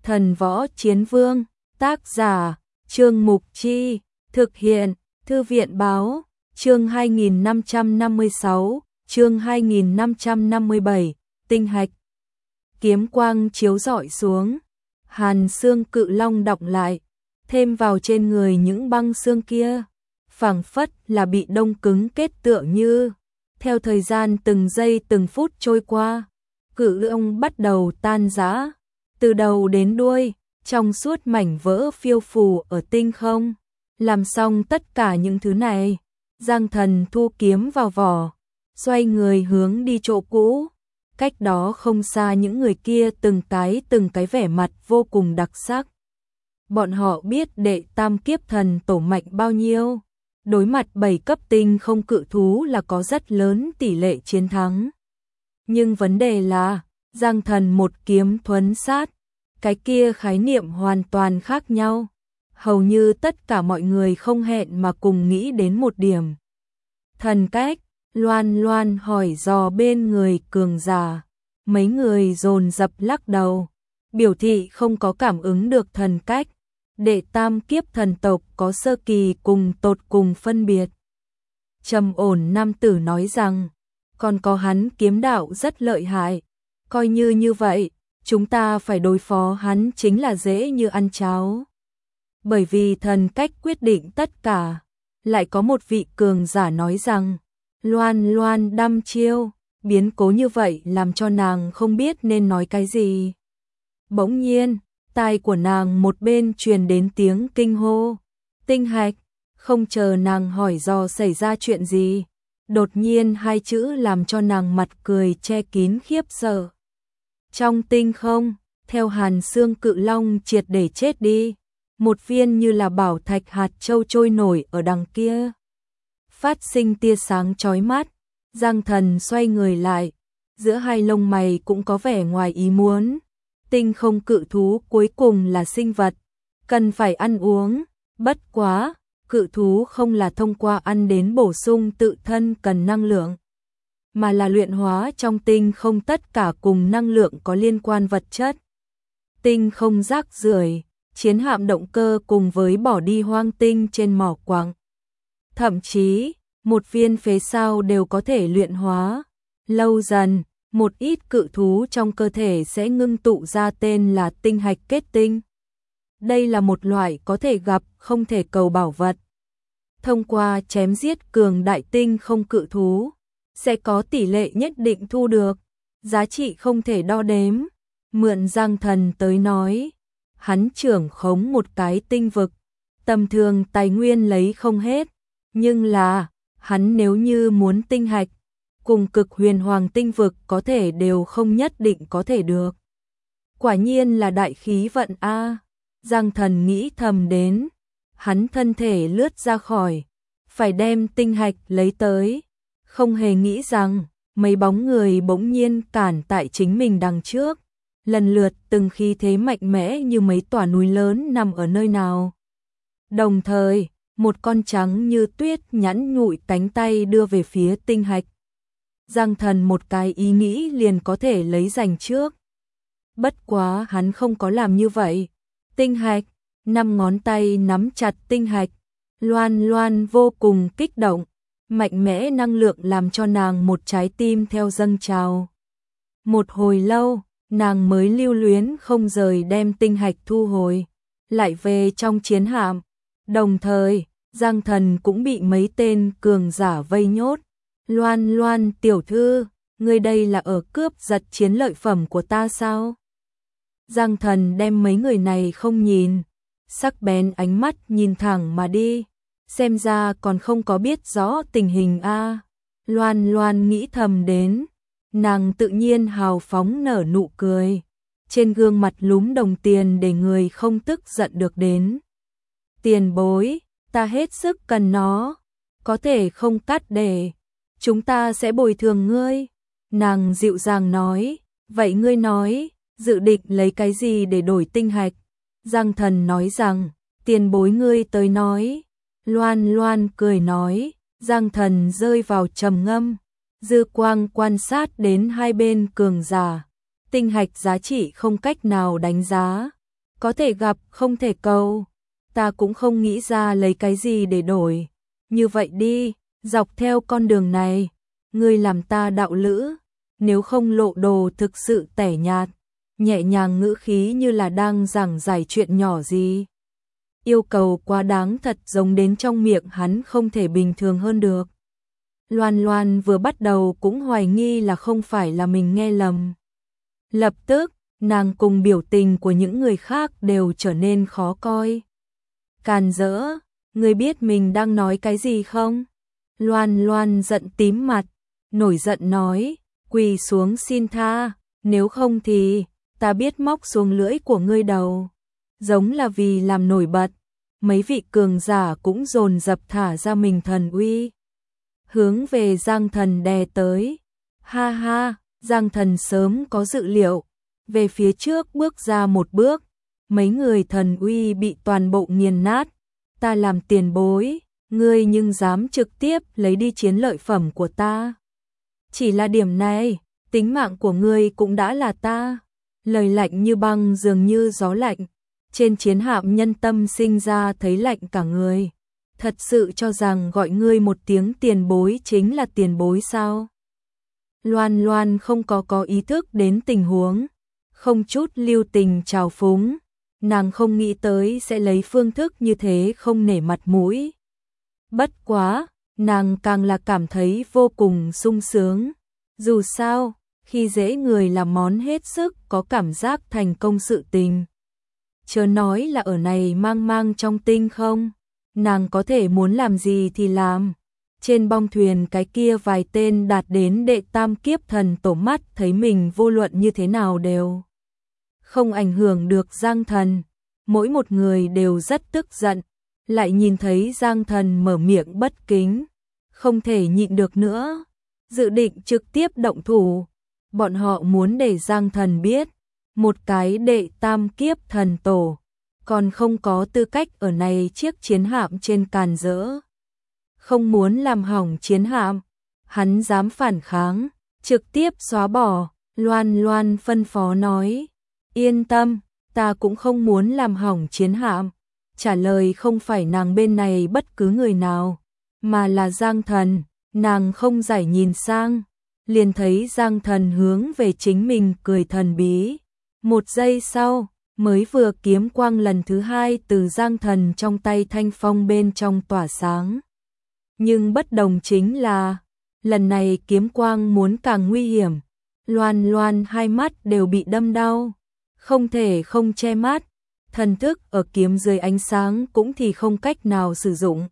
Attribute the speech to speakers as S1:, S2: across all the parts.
S1: Thần Võ Chiến Vương, tác giả, Trương Mục Chi, thực hiện, Thư viện Báo, chương 2556, chương 2557, tinh hạch. Kiếm quang chiếu rọi xuống, hàn xương cự long đọng lại, thêm vào trên người những băng xương kia, phảng phất là bị đông cứng kết tựa như. Theo thời gian từng giây từng phút trôi qua, cự long bắt đầu tan rã, từ đầu đến đuôi, trong suốt mảnh vỡ phiêu phù ở tinh không. Làm xong tất cả những thứ này, Giang Thần thu kiếm vào vỏ, xoay người hướng đi chỗ cũ. Cách đó không xa những người kia từng cái vẻ mặt vô cùng đặc sắc. Bọn họ biết đệ tam kiếp thần tổ mạnh bao nhiêu, đối mặt 7 cấp tinh không cự thú là có rất lớn tỷ lệ chiến thắng. Nhưng vấn đề là, Giang Thần một kiếm thuấn sát, cái kia khái niệm hoàn toàn khác nhau. Hầu như tất cả mọi người không hẹn mà cùng nghĩ đến một điểm. Thần cách, Loan Loan hỏi dò bên người cường giả, mấy người dồn dập lắc đầu, biểu thị không có cảm ứng được thần cách. Đệ tam kiếp thần tộc có sơ kỳ cùng tột cùng phân biệt. Trầm ổn nam tử nói rằng, còn có hắn kiếm đạo rất lợi hại, coi như vậy, chúng ta phải đối phó hắn chính là dễ như ăn cháo. Bởi vì thần cách quyết định tất cả. Lại có một vị cường giả nói rằng, Loan Loan đăm chiêu, biến cố như vậy làm cho nàng không biết nên nói cái gì. Bỗng nhiên, tai của nàng một bên truyền đến tiếng kinh hô, tinh hạch. Không chờ nàng hỏi do xảy ra chuyện gì, đột nhiên hai chữ làm cho nàng mặt cười che kín khiếp sợ. Trong tinh không, theo hàn xương cự long triệt để chết đi, một viên như là bảo thạch hạt châu trôi nổi ở đằng kia, phát sinh tia sáng chói mắt. Giang Thần xoay người lại, giữa hai lông mày cũng có vẻ ngoài ý muốn. Tinh không cự thú cuối cùng là sinh vật, cần phải ăn uống, bất quá, cự thú không là thông qua ăn đến bổ sung tự thân cần năng lượng, mà là luyện hóa trong tinh không tất cả cùng năng lượng có liên quan vật chất. Tinh không rác rưởi, chiến hạm động cơ cùng với bỏ đi hoang tinh trên mỏ quặng. Thậm chí, một viên phế sao đều có thể luyện hóa. Lâu dần, một ít cự thú trong cơ thể sẽ ngưng tụ ra tên là tinh hạch kết tinh. Đây là một loại có thể gặp, không thể cầu bảo vật. Thông qua chém giết cường đại tinh không cự thú, sẽ có tỷ lệ nhất định thu được, giá trị không thể đo đếm. Mượn Giang Thần tới nói, hắn trưởng khống một cái tinh vực, tầm thường tài nguyên lấy không hết, nhưng là, hắn nếu như muốn tinh hạch, cùng cực huyền hoàng tinh vực có thể đều không nhất định có thể được. Quả nhiên là đại khí vận a. Giang Thần nghĩ thầm đến, hắn thân thể lướt ra khỏi, phải đem tinh hạch lấy tới, không hề nghĩ rằng, mấy bóng người bỗng nhiên cản tại chính mình đằng trước. Lần lượt từng khí thế mạnh mẽ như mấy tòa núi lớn nằm ở nơi nào. Đồng thời, một con trắng như tuyết nhẵn nhụi cánh tay đưa về phía tinh hạch. Giang Thần một cái ý nghĩ liền có thể lấy giành trước. Bất quá hắn không có làm như vậy. Tinh hạch, 5 ngón tay nắm chặt tinh hạch. Loan Loan vô cùng kích động, mạnh mẽ năng lượng làm cho nàng một trái tim theo dâng trào. Một hồi lâu, nàng mới lưu luyến không rời đem tinh hạch thu hồi, lại về trong chiến hạm. Đồng thời, Giang Thần cũng bị mấy tên cường giả vây nhốt. Loan Loan tiểu thư, ngươi đây là ở cướp giật chiến lợi phẩm của ta sao? Giang Thần đem mấy người này không nhìn, sắc bén ánh mắt nhìn thẳng mà đi, xem ra còn không có biết rõ tình hình a. Loan Loan nghĩ thầm đến, nàng tự nhiên hào phóng nở nụ cười, trên gương mặt lúm đồng tiền để người không tức giận được đến. Tiền bối, ta hết sức cần nó, có thể không cắt để, chúng ta sẽ bồi thường ngươi. Nàng dịu dàng nói, vậy ngươi nói, dự định lấy cái gì để đổi tinh hạch? Giang Thần nói rằng, tiền bối ngươi tới nói. Loan Loan cười nói, Giang Thần rơi vào trầm ngâm, dư quang quan sát đến hai bên cường giả. Tinh hạch giá trị không cách nào đánh giá, Có thể gặp không thể cầu, ta cũng không nghĩ ra lấy cái gì để đổi. Như vậy đi, dọc theo con đường này, ngươi làm ta đạo lữ, nếu không lộ đồ thực sự tẻ nhạt, nhẹ nhàng ngữ khí như là đang giảng giải chuyện nhỏ gì. Yêu cầu quá đáng thật, giống đến trong miệng hắn không thể bình thường hơn được. Loan Loan vừa bắt đầu cũng hoài nghi là không phải là mình nghe lầm. Lập tức, nàng cùng biểu tình của những người khác đều trở nên khó coi. Càn rỡ, ngươi biết mình đang nói cái gì không? Loan Loan giận tím mặt, nổi giận nói, quỳ xuống xin tha, nếu không thì ta biết móc xuống lưỡi của ngươi đầu. Giống là vì làm nổi bật, mấy vị cường giả cũng dồn dập thả ra mình thần uy, hướng về Giang Thần đè tới. Ha ha, Giang Thần sớm có dự liệu, về phía trước bước ra một bước, mấy người thần uy bị toàn bộ nghiền nát. Ta làm tiền bối, ngươi nhưng dám trực tiếp lấy đi chiến lợi phẩm của ta. Chỉ là điểm này, tính mạng của ngươi cũng đã là ta. Lời lạnh như băng dường như gió lạnh, trên chiến hạm nhân tâm sinh ra thấy lạnh cả người. Thật sự cho rằng gọi ngươi một tiếng tiền bối chính là tiền bối sao? Loan Loan không có ý thức đến tình huống, không chút lưu tình trào phúng, nàng không nghĩ tới sẽ lấy phương thức như thế không nể mặt mũi. Bất quá, nàng càng là cảm thấy vô cùng sung sướng. Dù sao, khi dễ người là món hết sức có cảm giác thành công sự tình. Chớ nói là ở này mang mang trong tinh không, nàng có thể muốn làm gì thì làm. Trên bong thuyền cái kia vài tên đạt đến đệ tam kiếp thần tổ mắt thấy mình vô luận như thế nào đều không ảnh hưởng được Giang Thần. Mỗi một người đều rất tức giận, lại nhìn thấy Giang Thần mở miệng bất kính, không thể nhịn được nữa, dự định trực tiếp động thủ. Bọn họ muốn để Giang Thần biết, một cái đệ tam kiếp thần tổ còn không có tư cách ở này chiếc chiến hạm trên Càn Rỡ. Không muốn làm hỏng chiến hạm, hắn dám phản kháng, trực tiếp xóa bỏ. Loan Loan phân phó nói, yên tâm, ta cũng không muốn làm hỏng chiến hạm. Trả lời không phải nàng bên này bất cứ người nào, mà là Giang Thần. Nàng không giải nhìn sang, liền thấy Giang Thần hướng về chính mình cười thần bí. Một giây sau, mới vừa kiếm quang lần thứ hai từ Giang Thần trong tay thanh phong bên trong tỏa sáng. Nhưng bất đồng chính là, lần này kiếm quang muốn càng nguy hiểm. Loan Loan hai mắt đều bị đâm đau, không thể không che mắt, thần thức ở kiếm dưới ánh sáng cũng thì không cách nào sử dụng.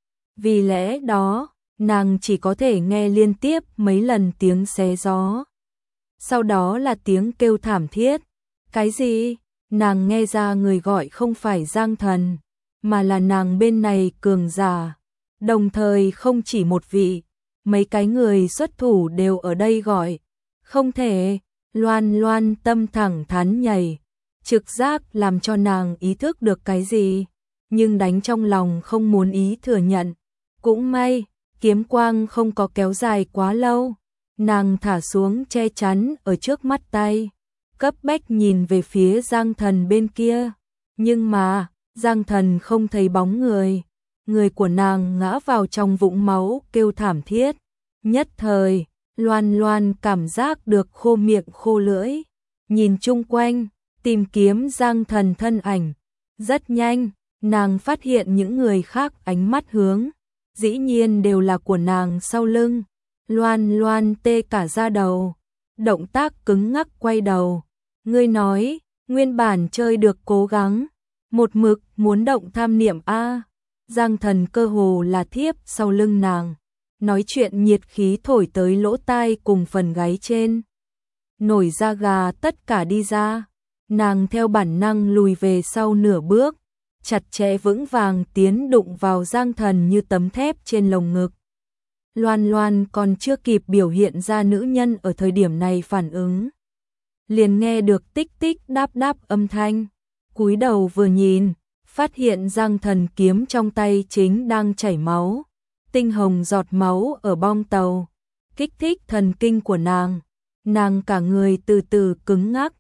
S1: Vì lẽ đó, nàng chỉ có thể nghe liên tiếp mấy lần tiếng xé gió. Sau đó là tiếng kêu thảm thiết. Cái gì? Nàng nghe ra người gọi không phải Giang Thần, mà là nàng bên này cường giả. Đồng thời không chỉ một vị, mấy cái người xuất thủ đều ở đây gọi. Không thể, Loan Loan tâm thẳng thắn nhảy, trực giác làm cho nàng ý thức được cái gì, nhưng đánh trong lòng không muốn ý thừa nhận. Cũng may, kiếm quang không có kéo dài quá lâu, nàng thả xuống che chắn ở trước mắt tay, cấp bách nhìn về phía Giang Thần bên kia, nhưng mà Giang Thần không thấy bóng người, người của nàng ngã vào trong vũng máu kêu thảm thiết. Nhất thời, Loan Loan cảm giác được khô miệng khô lưỡi, nhìn chung quanh, tìm kiếm Giang Thần thân ảnh. Rất nhanh, nàng phát hiện những người khác ánh mắt hướng, dĩ nhiên đều là của nàng sau lưng. Loan Loan tê cả da đầu, động tác cứng ngắc quay đầu. Ngươi nói, nguyên bản chơi được cố gắng, một mực muốn động tham niệm a. Giang Thần cơ hồ là thiếp sau lưng nàng, nói chuyện nhiệt khí thổi tới lỗ tai cùng phần gáy trên. Nổi da gà tất cả đi ra, nàng theo bản năng lùi về sau nửa bước, chặt chẽ vững vàng tiến đụng vào Giang Thần như tấm thép trên lồng ngực. Loan Loan còn chưa kịp biểu hiện ra nữ nhân ở thời điểm này phản ứng, liền nghe được tích tích đáp đáp âm thanh, cúi đầu vừa nhìn, phát hiện Giang Thần kiếm trong tay chính đang chảy máu, tinh hồng giọt máu ở bong tàu, kích thích thần kinh của nàng. Nàng cả người từ từ cứng ngắc,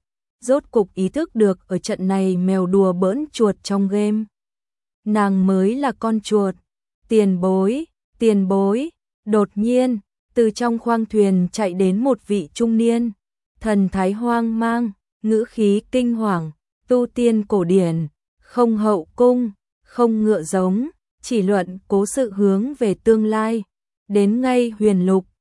S1: rốt cục ý thức được ở trận này mèo đùa bỡn chuột trong game. Nàng mới là con chuột. Tiền bối, đột nhiên, từ trong khoang thuyền chạy đến một vị trung niên, thần thái hoang mang, ngữ khí kinh hoàng, tu tiên cổ điển, không hậu cung, không ngựa giống, chỉ luận cố sự hướng về tương lai, đến ngay huyền lục,